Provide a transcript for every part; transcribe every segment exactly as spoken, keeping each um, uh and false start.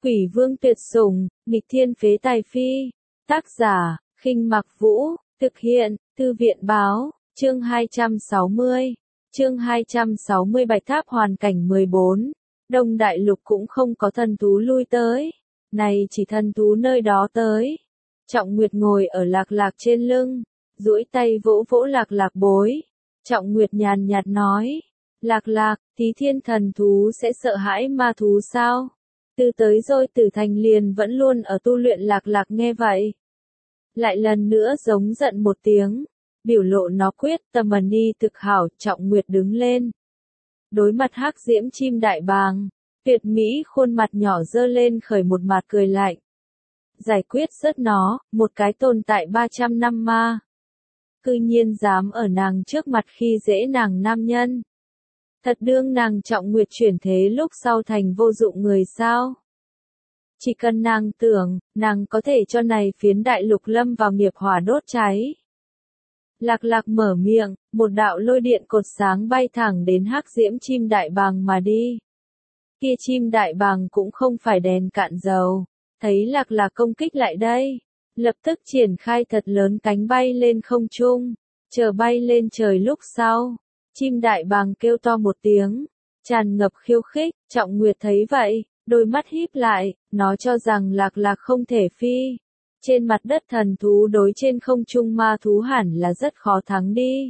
Quỷ vương tuyệt sủng, nghịch thiên phế tài phi. Tác giả, Khinh Mặc Vũ, thực hiện, Thư viện báo, chương hai trăm sáu mươi. Chương hai trăm sáu mươi Bạch Tháp hoàn cảnh mười bốn. Đông Đại Lục cũng không có thần thú lui tới. Này chỉ thần thú nơi đó tới. Trọng Nguyệt ngồi ở Lạc Lạc trên lưng, duỗi tay vỗ vỗ Lạc Lạc bối. Trọng Nguyệt nhàn nhạt nói, Lạc Lạc, Thí Thiên thần thú sẽ sợ hãi ma thú sao? Từ tới rồi Tử Thành liền vẫn luôn ở tu luyện. Lạc Lạc nghe vậy, lại lần nữa giống giận một tiếng, biểu lộ nó quyết tâm ẩn đi thực hảo. Trọng Nguyệt đứng lên, đối mặt hắc diễm chim đại bàng, tuyệt mỹ khuôn mặt nhỏ dơ lên khởi một mặt cười lạnh. Giải quyết rớt nó, một cái tồn tại ba trăm năm ma, cư nhiên dám ở nàng trước mặt khi dễ nàng nam nhân. Thật đương nàng Trọng Nguyệt chuyển thế lúc sau thành vô dụng người sao? Chỉ cần nàng tưởng, nàng có thể cho này phiến đại lục lâm vào nghiệp hỏa đốt cháy. Lạc Lạc mở miệng, một đạo lôi điện cột sáng bay thẳng đến hắc diễm chim đại bàng mà đi. Kia chim đại bàng cũng không phải đèn cạn dầu, thấy Lạc Lạc công kích lại đây, lập tức triển khai thật lớn cánh bay lên không trung, chờ bay lên trời lúc sau. Chim đại bàng kêu to một tiếng, tràn ngập khiêu khích. Trọng Nguyệt thấy vậy, đôi mắt híp lại, nó cho rằng Lạc Lạc không thể phi. Trên mặt đất thần thú đối trên không trung ma thú hẳn là rất khó thắng đi.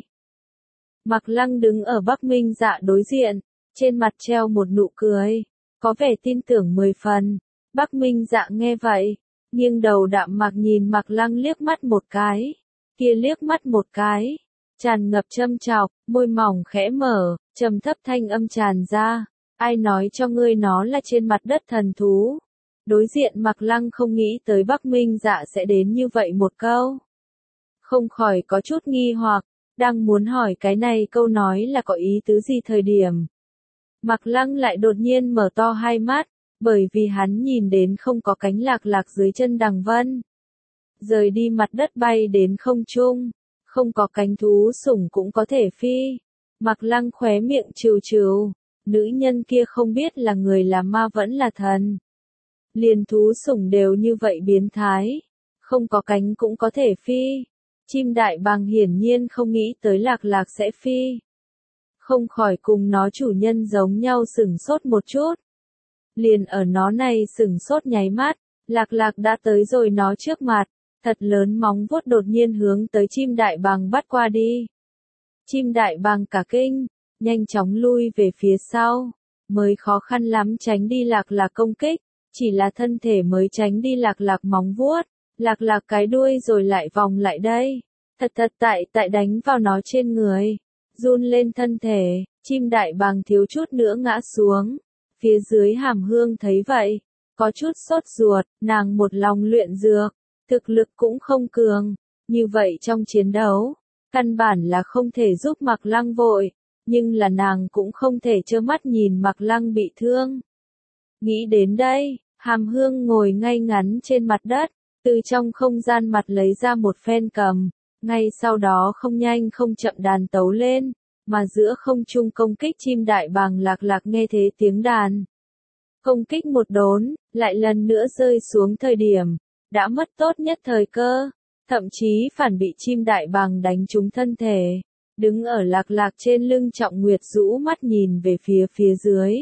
Mạc Lăng đứng ở Bắc Minh Dạ đối diện, trên mặt treo một nụ cười, có vẻ tin tưởng mười phần. Bắc Minh Dạ nghe vậy, nghiêng đầu đạm mạc nhìn Mạc Lăng liếc mắt một cái, kia liếc mắt một cái, tràn ngập châm chọc, môi mỏng khẽ mở, trầm thấp thanh âm tràn ra, ai nói cho ngươi nó là trên mặt đất thần thú? Đối diện Mạc Lăng không nghĩ tới Bắc Minh Dạ sẽ đến như vậy một câu. Không khỏi có chút nghi hoặc, đang muốn hỏi cái này câu nói là có ý tứ gì thời điểm. Mạc Lăng lại đột nhiên mở to hai mắt, bởi vì hắn nhìn đến không có cánh Lạc Lạc dưới chân Đằng Vân. Rời đi mặt đất bay đến không trung, không có cánh thú sủng cũng có thể phi. Mạc Lăng khóe miệng trừ trừ, nữ nhân kia không biết là người là ma vẫn là thần. Liền thú sủng đều như vậy biến thái, không có cánh cũng có thể phi. Chim đại bàng hiển nhiên không nghĩ tới Lạc Lạc sẽ phi. Không khỏi cùng nó chủ nhân giống nhau sửng sốt một chút. Liền ở nó này sửng sốt nháy mắt, Lạc Lạc đã tới rồi nó trước mặt, thật lớn móng vuốt đột nhiên hướng tới chim đại bàng bắt qua đi. Chim đại bàng cả kinh, nhanh chóng lui về phía sau, mới khó khăn lắm tránh đi Lạc Lạc công kích, chỉ là thân thể mới tránh đi Lạc Lạc móng vuốt, Lạc Lạc cái đuôi rồi lại vòng lại đây, thật thật tại tại đánh vào nó trên người, run lên thân thể, chim đại bàng thiếu chút nữa ngã xuống. Phía dưới Hàm Hương thấy vậy, có chút sốt ruột, nàng một lòng luyện dược, thực lực cũng không cường, như vậy trong chiến đấu, căn bản là không thể giúp Mạc Lăng vội, nhưng là nàng cũng không thể trơ mắt nhìn Mạc Lăng bị thương. Nghĩ đến đây, Hàm Hương ngồi ngay ngắn trên mặt đất, từ trong không gian mặt lấy ra một phen cầm, ngay sau đó không nhanh không chậm đàn tấu lên. Mà giữa không trung công kích chim đại bàng Lạc Lạc nghe thế tiếng đàn. Công kích một đốn, lại lần nữa rơi xuống thời điểm, đã mất tốt nhất thời cơ, thậm chí phản bị chim đại bàng đánh trúng thân thể. Đứng ở Lạc Lạc trên lưng Trọng Nguyệt rũ mắt nhìn về phía phía dưới.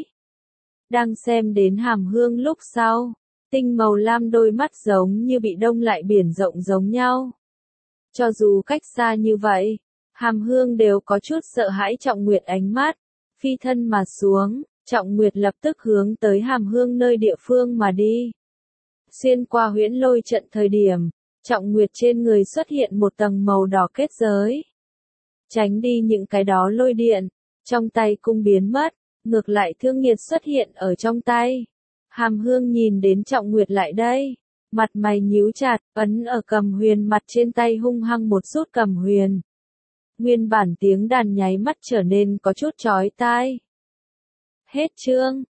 Đang xem đến Hàm Hương lúc sau, tinh màu lam đôi mắt giống như bị đông lại biển rộng giống nhau. Cho dù cách xa như vậy, Hàm Hương đều có chút sợ hãi Trọng Nguyệt ánh mắt, phi thân mà xuống, Trọng Nguyệt lập tức hướng tới Hàm Hương nơi địa phương mà đi. Xuyên qua huyễn lôi trận thời điểm, Trọng Nguyệt trên người xuất hiện một tầng màu đỏ kết giới. Tránh đi những cái đó lôi điện, trong tay cung biến mất, ngược lại thương nghiệt xuất hiện ở trong tay. Hàm Hương nhìn đến Trọng Nguyệt lại đây, mặt mày nhíu chặt, ấn ở cầm huyền mặt trên tay hung hăng một rút cầm huyền. Nguyên bản tiếng đàn nháy mắt trở nên có chút chói tai. Hết chương.